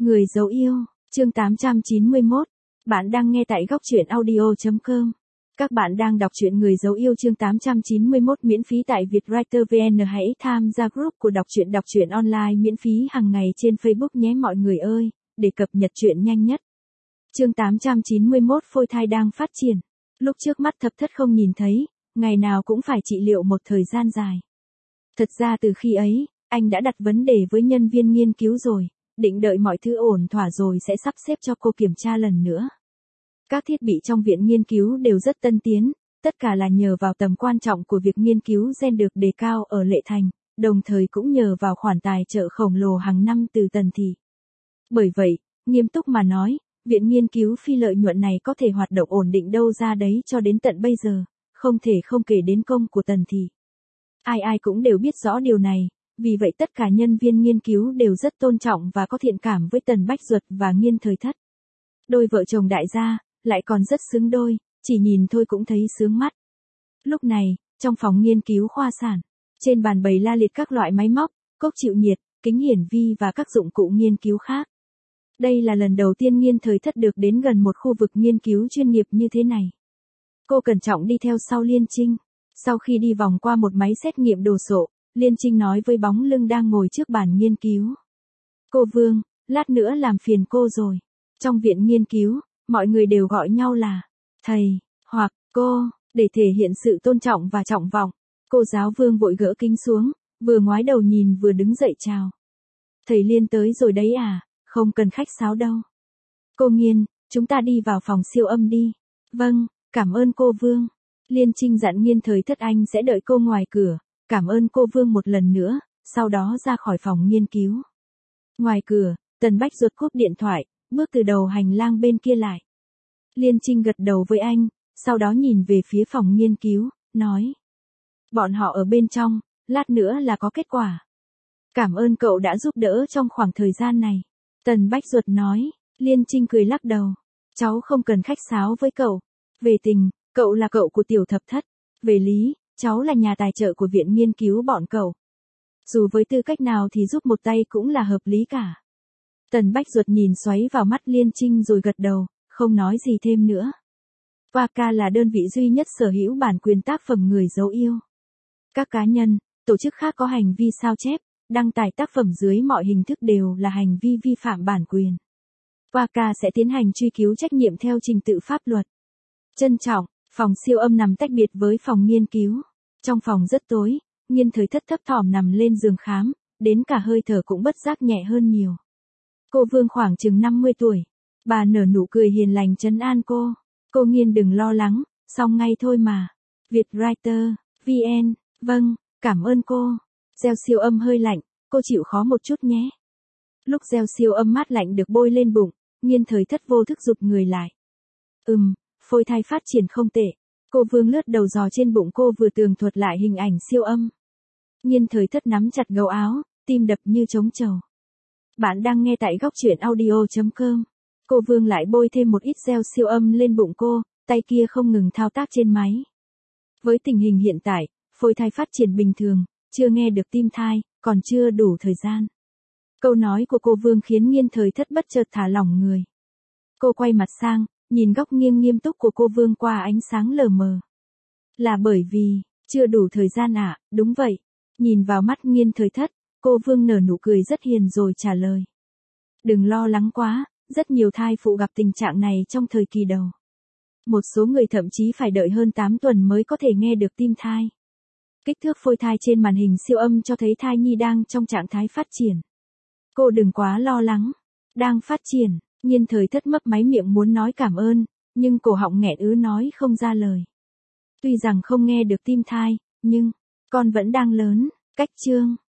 Người dấu yêu, chương 891. Bạn đang nghe tại góc truyện audio.com. Các bạn đang đọc truyện Người dấu yêu chương 891 miễn phí tại Vietwriter VN. Hãy tham gia group của đọc truyện online miễn phí hàng ngày trên Facebook nhé mọi người ơi, để cập nhật truyện nhanh nhất. Chương 891 phôi thai đang phát triển. Lúc trước mắt thập thất không nhìn thấy, ngày nào cũng phải trị liệu một thời gian dài. Thật ra từ khi ấy, anh đã đặt vấn đề với nhân viên nghiên cứu rồi, định đợi mọi thứ ổn thỏa rồi sẽ sắp xếp cho cô kiểm tra lần nữa. Các thiết bị trong viện nghiên cứu đều rất tân tiến, tất cả là nhờ vào tầm quan trọng của việc nghiên cứu gen được đề cao ở Lệ Thành, đồng thời cũng nhờ vào khoản tài trợ khổng lồ hàng năm từ Tần Thị. Bởi vậy, nghiêm túc mà nói, viện nghiên cứu phi lợi nhuận này có thể hoạt động ổn định đâu ra đấy cho đến tận bây giờ, không thể không kể đến công của Tần Thị. Ai cũng đều biết rõ điều này, vì vậy tất cả nhân viên nghiên cứu đều rất tôn trọng và có thiện cảm với Tần Bách Duật và Nghiên Thời Thất. Đôi vợ chồng đại gia, lại còn rất xứng đôi, chỉ nhìn thôi cũng thấy sướng mắt. Lúc này, trong phòng nghiên cứu khoa sản, trên bàn bày la liệt các loại máy móc, cốc chịu nhiệt, kính hiển vi và các dụng cụ nghiên cứu khác. Đây là lần đầu tiên Nghiên Thời Thất được đến gần một khu vực nghiên cứu chuyên nghiệp như thế này. Cô cẩn trọng đi theo sau Liên Trinh. Sau khi đi vòng qua một máy xét nghiệm đồ sộ, Liên Trinh nói với bóng lưng đang ngồi trước bàn nghiên cứu. Cô Vương, lát nữa làm phiền cô rồi. Trong viện nghiên cứu, mọi người đều gọi nhau là thầy, hoặc cô, để thể hiện sự tôn trọng và trọng vọng. Cô giáo Vương vội gỡ kính xuống, vừa ngoái đầu nhìn vừa đứng dậy chào. Thầy Liên tới rồi đấy à, không cần khách sáo đâu. Cô Nghiên, chúng ta đi vào phòng siêu âm đi. Vâng, cảm ơn cô Vương. Liên Trinh dặn Nghiên Thời Thất anh sẽ đợi cô ngoài cửa, cảm ơn cô Vương một lần nữa, sau đó ra khỏi phòng nghiên cứu. Ngoài cửa, Tần Bách Duật cúp điện thoại, bước từ đầu hành lang bên kia lại. Liên Trinh gật đầu với anh, sau đó nhìn về phía phòng nghiên cứu, nói. Bọn họ ở bên trong, lát nữa là có kết quả. Cảm ơn cậu đã giúp đỡ trong khoảng thời gian này. Tần Bách Duật nói. Liên Trinh cười lắc đầu. Cháu không cần khách sáo với cậu. Về tình, cậu là cậu của Tiểu Thập Thất. Về lý, cháu là nhà tài trợ của viện nghiên cứu bọn cậu. Dù với tư cách nào thì giúp một tay cũng là hợp lý cả. Tần Bách Duật nhìn xoáy vào mắt Liên Trinh rồi gật đầu, không nói gì thêm nữa. Waka là đơn vị duy nhất sở hữu bản quyền tác phẩm Người dấu yêu. Các cá nhân, tổ chức khác có hành vi sao chép, đăng tải tác phẩm dưới mọi hình thức đều là hành vi vi phạm bản quyền. Waka sẽ tiến hành truy cứu trách nhiệm theo trình tự pháp luật. Trân trọng, phòng siêu âm nằm tách biệt với phòng nghiên cứu. Trong phòng rất tối, Nghiên Thời Thất thấp thỏm nằm lên giường khám, đến cả hơi thở cũng bất giác nhẹ hơn nhiều. Cô Vương khoảng chừng 50 tuổi. Bà nở nụ cười hiền lành trấn an cô. Cô Nghiên đừng lo lắng, xong ngay thôi mà. Vietwriter, VN, vâng, cảm ơn cô. Gel siêu âm hơi lạnh, cô chịu khó một chút nhé. Lúc gel siêu âm mát lạnh được bôi lên bụng, Nghiên Thời Thất vô thức rụt người lại. Phôi thai phát triển không tệ. Cô Vương lướt đầu giò trên bụng cô vừa tường thuật lại hình ảnh siêu âm. Nghiên Thời Thất nắm chặt gấu áo, tim đập như trống trầu. Bạn đang nghe tại góc truyện audio.com. Cô Vương lại bôi thêm một ít gel siêu âm lên bụng cô, tay kia không ngừng thao tác trên máy. Với tình hình hiện tại, phôi thai phát triển bình thường, chưa nghe được tim thai, còn chưa đủ thời gian. Câu nói của cô Vương khiến Nghiên Thời Thất bất chợt thả lỏng người. Cô quay mặt sang, nhìn góc nghiêng nghiêm túc của cô Vương qua ánh sáng lờ mờ. Là bởi vì, chưa đủ thời gian à, đúng vậy. Nhìn vào mắt Nghiên Thời Thất, cô Vương nở nụ cười rất hiền rồi trả lời. Đừng lo lắng quá, rất nhiều thai phụ gặp tình trạng này trong thời kỳ đầu. Một số người thậm chí phải đợi hơn 8 tuần mới có thể nghe được tim thai. Kích thước phôi thai trên màn hình siêu âm cho thấy thai nhi đang trong trạng thái phát triển. Cô đừng quá lo lắng. Đang phát triển. Nghiên Thời Thất mấp máy miệng muốn nói cảm ơn, nhưng cổ họng nghẹn nói không ra lời. Tuy rằng không nghe được tim thai, nhưng con vẫn đang lớn. Cách chương